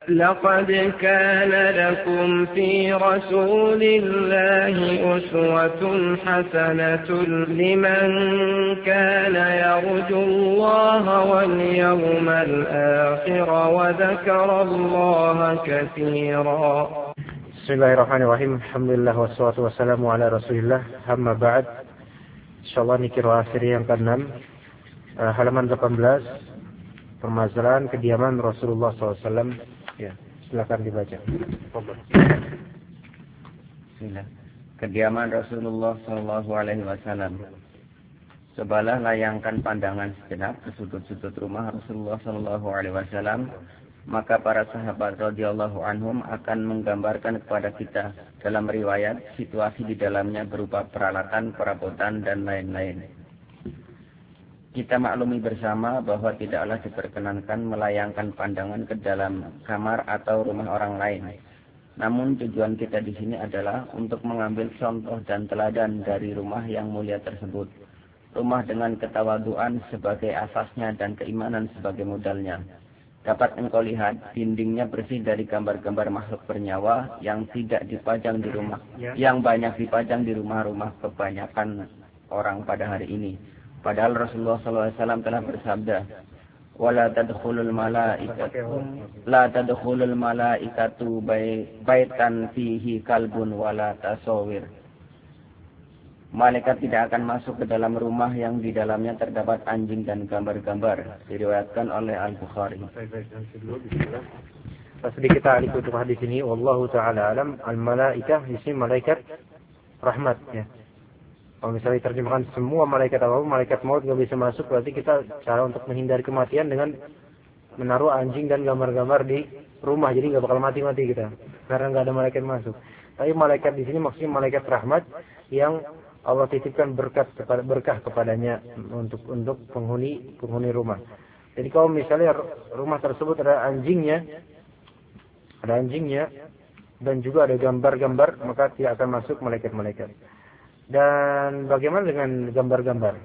لقد كان لكم في رسول الله أسوة حسنة لمن كان يرجو الله واليوم الآخر وذكر الله كثيرا. Bismillahirrahmanirrahim. Alhamdulillah wassalatu wassalamu ala Rasulillah. Amma ba'd. Insyaallah ini qiraah seri yang ke-6. Halaman 18. Permasalahan kediaman Rasulullah SAW. Ya, silakan dibaca. Bismillah. Kediaman Rasulullah sallallahu alaihi wasallam. Cobalah layangkan pandangan sejenak ke sudut-sudut rumah Rasulullah sallallahu alaihi wasallam, maka para sahabat radhiyallahu anhum akan menggambarkan kepada kita dalam riwayat situasi di dalamnya berupa peralatan, perabotan dan lain-lain. Kita maklumi bersama bahwa tidaklah diperkenankan melayangkan pandangan ke dalam kamar atau rumah orang lain. Namun tujuan kita di sini adalah untuk mengambil contoh dan teladan dari rumah yang mulia tersebut. Rumah dengan ketawaduan sebagai asasnya dan keimanan sebagai modalnya. Dapat engkau lihat dindingnya bersih dari gambar-gambar makhluk bernyawa yang tidak dipajang di rumah, yang banyak dipajang di rumah-rumah kebanyakan orang pada hari ini. Padahal Rasulullah SAW telah bersabda, "Wala tadkhulul malaikatu baitan fihi kalbun wala tasawir." Malaikat tidak akan masuk ke dalam rumah yang di dalamnya terdapat anjing dan gambar-gambar. Diriwayatkan oleh Al-Bukhari. Sedikit ta'alif untuk hadis ini. Wallahu ta'ala alam. Al-malaikah di sini malaikat rahmat, ya. Kalau misalnya diterjemahkan semua malaikat apapun, malaikat maut nggak bisa masuk, berarti kita cara untuk menghindari kematian dengan menaruh anjing dan gambar-gambar di rumah, jadi nggak bakal mati-mati kita, karena nggak ada malaikat masuk. Tapi malaikat di sini maksudnya malaikat rahmat yang Allah titipkan berkah kepadanya untuk penghuni rumah. Jadi kalau misalnya rumah tersebut ada anjingnya dan juga ada gambar-gambar, maka tidak akan masuk malaikat-malaikat. Dan bagaimana dengan gambar-gambar?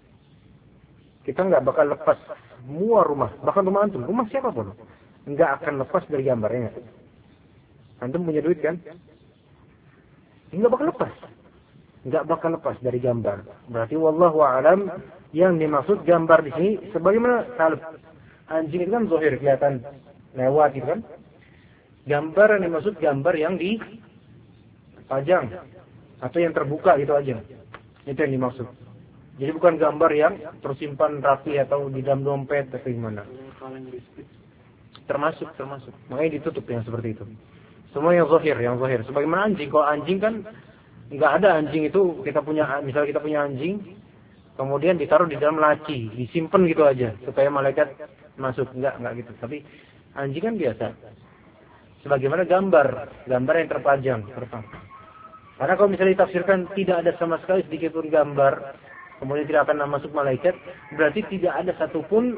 Kita nggak bakal lepas semua rumah, bahkan rumah antum, rumah siapapun, nggak akan lepas dari gambarnya. Antum punya duit kan? Nggak bakal lepas dari gambar. Berarti wallahu a'lam yang dimaksud gambar di sini sebagaimana kalau anjing itu kan zahir kelihatan lewat gitu kan. Gambar yang dimaksud gambar yang dipajang atau yang terbuka gitu aja. Itu yang dimaksud. Jadi bukan gambar yang tersimpan rapi atau di dalam dompet atau gimana. Termasuk. Makanya ditutup yang seperti itu. Semua yang zahir. Sebagaimana anjing. Kalau anjing kan nggak ada anjing itu, misalnya kita punya anjing, kemudian ditaruh di dalam laci, disimpan gitu aja supaya malaikat masuk. Enggak gitu. Tapi anjing kan biasa. Sebagaimana gambar yang terpajang. Karena kalau misalnya ditafsirkan tidak ada sama sekali sedikit pun gambar, kemudian tidak akan masuk malaikat, berarti tidak ada satupun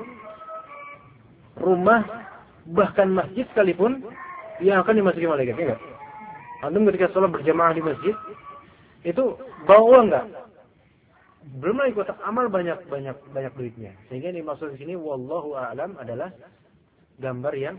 rumah, bahkan masjid sekalipun, yang akan dimasuki malaikat. Ya enggak? Antum ketika sholat berjamaah di masjid, itu bawa uang enggak? Belum lagi kotak amal banyak duitnya. Sehingga yang dimaksud di sini, wallahu a'lam, adalah gambar yang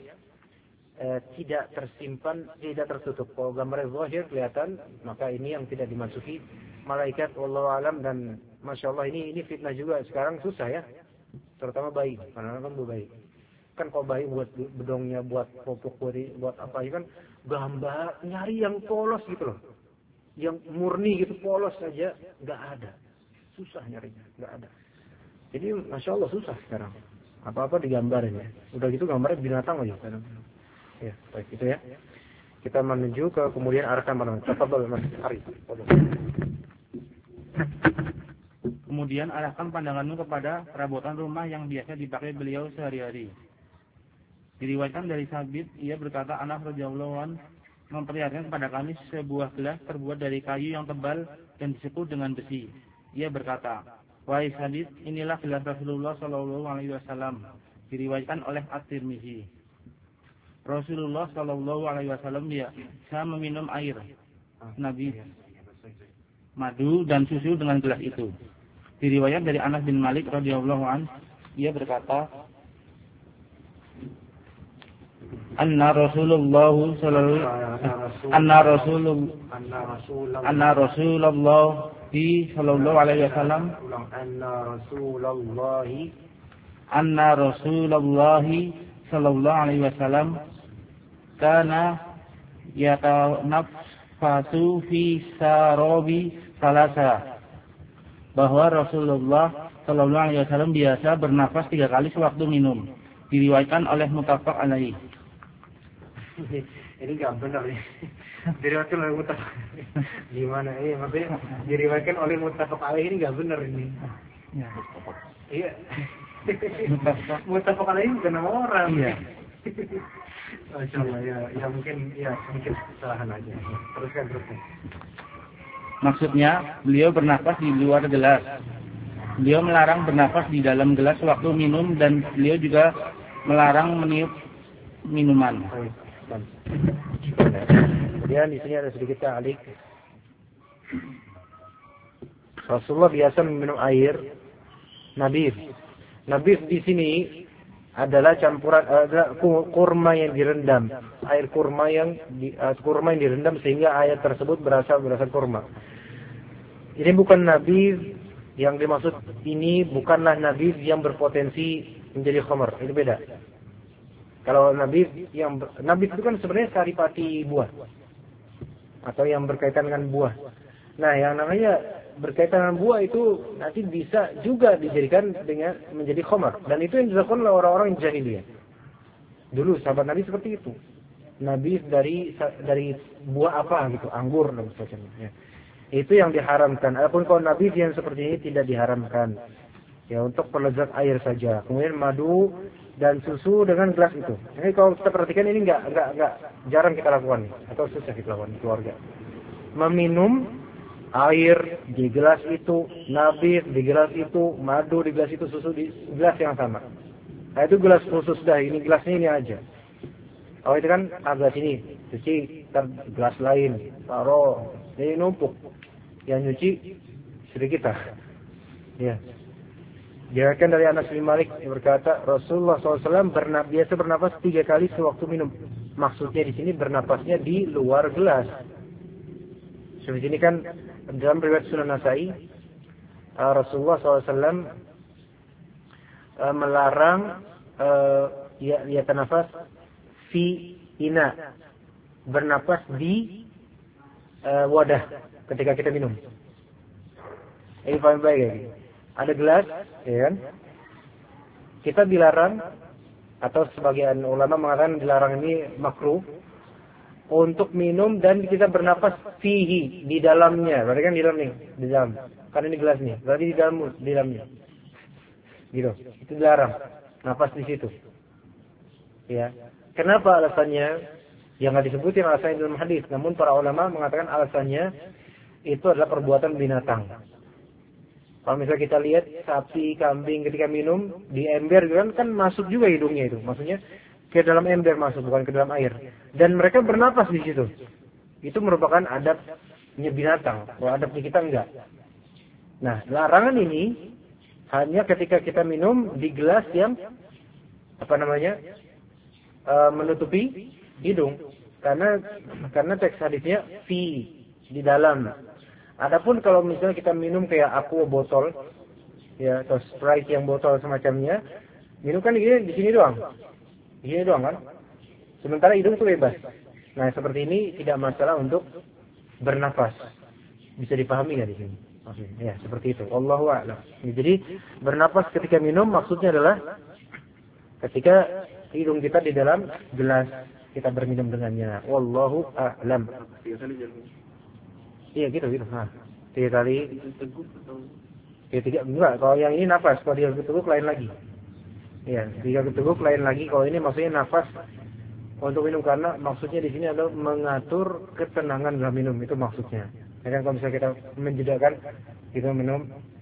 tidak tersimpan, tidak tertutup. Kalau gambar zahir kelihatan, maka ini yang tidak dimasuki malaikat, wallahu alam. Dan masya Allah ini fitnah juga sekarang, susah ya, terutama bayi, karena kan bayi kan, kalau bayi buat bedongnya, buat popok, buat apa ya kan, gambar nyari yang polos gitu loh, yang murni gitu, polos saja nggak ada, susah nyarinya, nggak ada. Jadi masya Allah susah sekarang, apa digambarin ya, udah gitu gambarnya binatang aja sekarang. Ya, baik itu ya. Kita menuju ke kemudian arahkan pandangan. Tafadhol Mas Ari. Kemudian arahkan pandanganmu kepada perabotan rumah yang biasa dipakai beliau sehari-hari. Diriwayatkan dari Sabit, ia berkata, anak radhiyallahu anhu memperlihatkan kepada kami sebuah gelas terbuat dari kayu yang tebal dan disekut dengan besi. Ia berkata, wahai Sabit, inilah gelas Rasulullah sallallahu alaihi wasallam. Diriwayatkan oleh At-Tirmizi. Rasulullah sallallahu alaihi wasallam bisa meminum air Nabi, madu dan susu dengan gelas itu. Diriwayat dari Anas bin Malik radhiyallahu anhu, ia berkata, anna Rasulullah sallallahu alaihi wasallam kana yatanaffasu fi sarabi salasa, bahwa Rasulullah sallallahu alaihi wasallam biasa bernafas 3 kali sewaktu minum. Diriwayatkan oleh muttafaq alaih. Ini enggak benar nih. Diriwayatkan oleh muttafaq. Gimana ini? Maksudnya diriwayatkan oleh muttafaq alaih ini enggak benar ini. Ya. Iya. Muttafaq alaih bukan nama orang. Iya. Masyaallah ya mungkin kesalahan aja. Teruskan. Maksudnya, beliau bernafas di luar gelas. Beliau melarang bernafas di dalam gelas waktu minum, dan beliau juga melarang meniup minuman. Kemudian di sini ada sedikit ta'liq. Rasulullah biasa meminum air nabir. Nabir di sini adalah campuran kurma yang direndam. Air kurma yang direndam sehingga air tersebut berasal kurma. Ini bukan nabir yang dimaksud, ini bukanlah nabir yang berpotensi menjadi khamar. Itu beda. Kalau nabir itu kan sebenarnya saripati buah atau yang berkaitan dengan buah. Nah, yang namanya berkaitan dengan buah itu nanti bisa juga dijadikan dengan menjadi khamar, dan itu yang dilakukan oleh orang-orang jahiliyah. Dulu sahabat Nabi seperti itu. Nabi dari buah apa gitu, anggur dan sebagainya. Itu yang diharamkan. Adapun kalau nabi yang seperti ini tidak diharamkan. Ya, untuk pelezat air saja. Kemudian madu dan susu dengan gelas itu. Ini kalau kita perhatikan ini enggak jarang kita lakukan atau susah kita lakukan di keluarga. Meminum air di gelas itu, nabi di gelas itu, madu di gelas itu, susu di gelas yang sama. Nah, itu gelas khusus dah, ini gelasnya ini aja. Oh, itu kan gelas ini, cuci gelas lain, taruh, ini numpuk. Yang nyuci istri kita. Ya. Diriwayatkan dari Anas bin Malik yang berkata, Rasulullah SAW biasa bernafas 3 kali sewaktu minum. Maksudnya di sini bernafasnya di luar gelas. Seperti ini kan dalam riwayat Sunan Nasai, Rasulullah SAW melarang yatanafas fi ina, bernafas di wadah ketika kita minum. Ini paham baik ya. Ada gelas, ya kan? Kita dilarang, atau sebagian ulama mengatakan dilarang ini makruh untuk minum dan kita bernafas fihi, di dalamnya. Berarti kan di dalam nih, di dalam. Kan ini gelas nih, berarti di dalamnya. Gitu. Itu dilarang. Nafas di situ. Ya. Kenapa alasannya? Yang nggak disebutin alasannya dalam hadis. Namun para ulama mengatakan alasannya itu adalah perbuatan binatang. Kalau misalnya kita lihat sapi, kambing ketika minum di ember kan masuk juga hidungnya itu. Maksudnya ke dalam ember masuk, bukan ke dalam air. Dan mereka bernapas di situ. Itu merupakan adabnya binatang. Kalau adabnya kita enggak. Nah, larangan ini hanya ketika kita minum di gelas yang menutupi hidung. Karena teks hadisnya fi, di dalam. Adapun kalau misalnya kita minum kayak aqua botol, ya, atau Sprite yang botol semacamnya, minum kan di sini doang. Di sini doang kan? Sementara hidung itu bebas. Nah, seperti ini tidak masalah untuk bernafas. Bisa dipahami nggak di sini? Ya, seperti itu. Wallahu a'lam. Jadi, bernafas ketika minum maksudnya adalah ketika hidung kita di dalam gelas, kita berminum dengannya. Wallahu a'lam. Iya gitu. Nah, 3 kali. Ya, 3 enggak. Kalau yang ini nafas, kalau dia teguk lain lagi. Iya, 3 teguk lain lagi. Kalau ini maksudnya nafas untuk minum, karena maksudnya di sini adalah mengatur ketenangan dalam minum, itu maksudnya. Ya kan, kalau misalnya kita menjedakan, kita minum,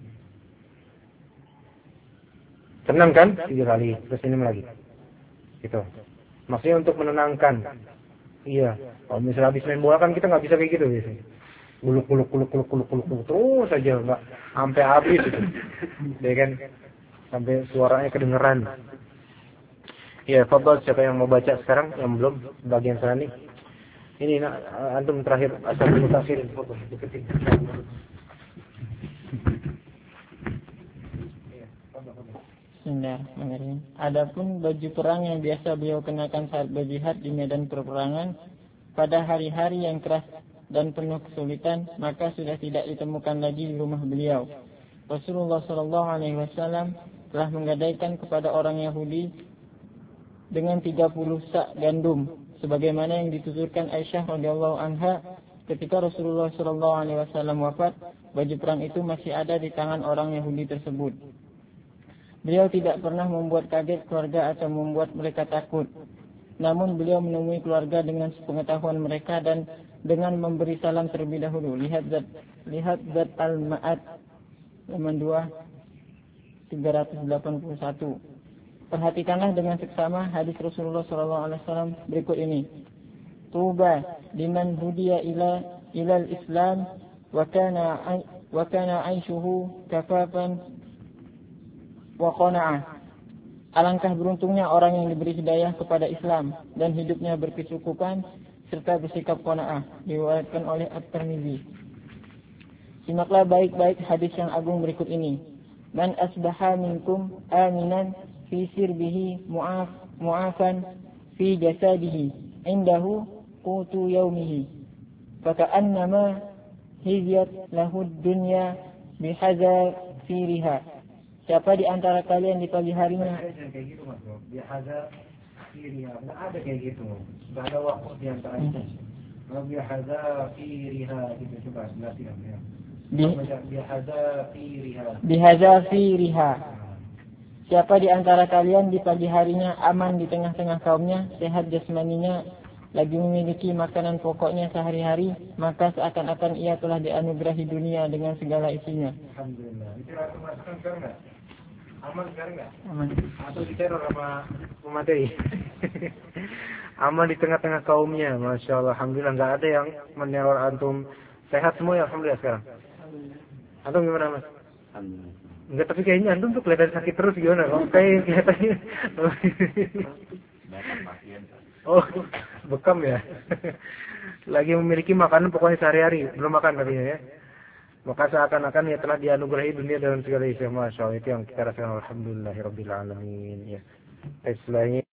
tenang kan? 3 kali, terus minum lagi. Gitu. Maksudnya untuk menenangkan. Iya. Kalau misalnya habis main bola kan kita nggak bisa kayak gitu biasanya. Kuluk terus saja, nggak sampai habis itu. Ya kan? Sampai suaranya kedengeran. Ya, fadhal siapa yang mau baca sekarang yang belum bagian sana nih. Ini antum terakhir asal mutakhir foto diketik. Bismillahirrahmanirrahim. Adapun baju perang yang biasa beliau kenakan saat berjihad di medan peperangan pada hari-hari yang keras dan penuh kesulitan, maka sudah tidak ditemukan lagi di rumah beliau. Rasulullah SAW telah menggadaikan kepada orang Yahudi dengan 30 sak gandum, sebagaimana yang dituturkan Aisyah radhiyallahu anha ketika Rasulullah SAW wafat, baju perang itu masih ada di tangan orang Yahudi tersebut. Beliau tidak pernah membuat kaget keluarga atau membuat mereka takut. Namun beliau menemui keluarga dengan sepengetahuan mereka dan dengan memberi salam terlebih dahulu. Lihat zat Al-Ma'ad halaman 2 381. Perhatikanlah dengan seksama hadis Rasulullah SAW berikut ini. Tuba liman hudiya ilal Islam wa kana aishuhu kafafan wa qana'ah. Alangkah beruntungnya orang yang diberi hidayah kepada Islam dan hidupnya berkecukupan serta bersikap qana'ah. Diriwayatkan oleh At-Tirmidzi. Simaklah baik-baik hadis yang agung berikut ini. Man asbaha minkum aminan fi sirbihi mu'afan fi jasadihi indahu qutu yaumihi faka'annama hiziyat lahu dunya bihazafiriha. Siapa di antara kalian di pagi harinya kayak gitu Mas Bro. Bihazafiriha. Enggak ada kayak gitu. Enggak ada waktu di antara itu. Kalau bihazafiriha gitu coba berarti ya. Bihazafiriha. Siapa di antara kalian di pagi harinya aman di tengah-tengah kaumnya, sehat jasmaninya, lagi memiliki makanan pokoknya sehari-hari, maka seakan-akan ia telah dianugerahi dunia dengan segala isinya. Alhamdulillah. Itu rasakan sekarang enggak? Aman sekarang enggak? Aman. Atau diteror sama pemateri? Aman di tengah-tengah kaumnya, Masya Allah. Alhamdulillah enggak ada yang meneror antum. Sehat semua ya Alhamdulillah sekarang. Antum gimana Mas? Alhamdulillah. Enggak, tapi kayaknya antum tuh kelihatan sakit terus gimana? Kok kayak kelihatannya. Oh, bekam ya. Lagi memiliki makanan pokoknya sehari-hari, belum makan katanya ya. Maka seakan-akan ya telah dianugerahi dunia dalam segala isi. Masya Allah, itu yang kita rasakan. Alhamdulillahirabbil alamin ya. Istilahnya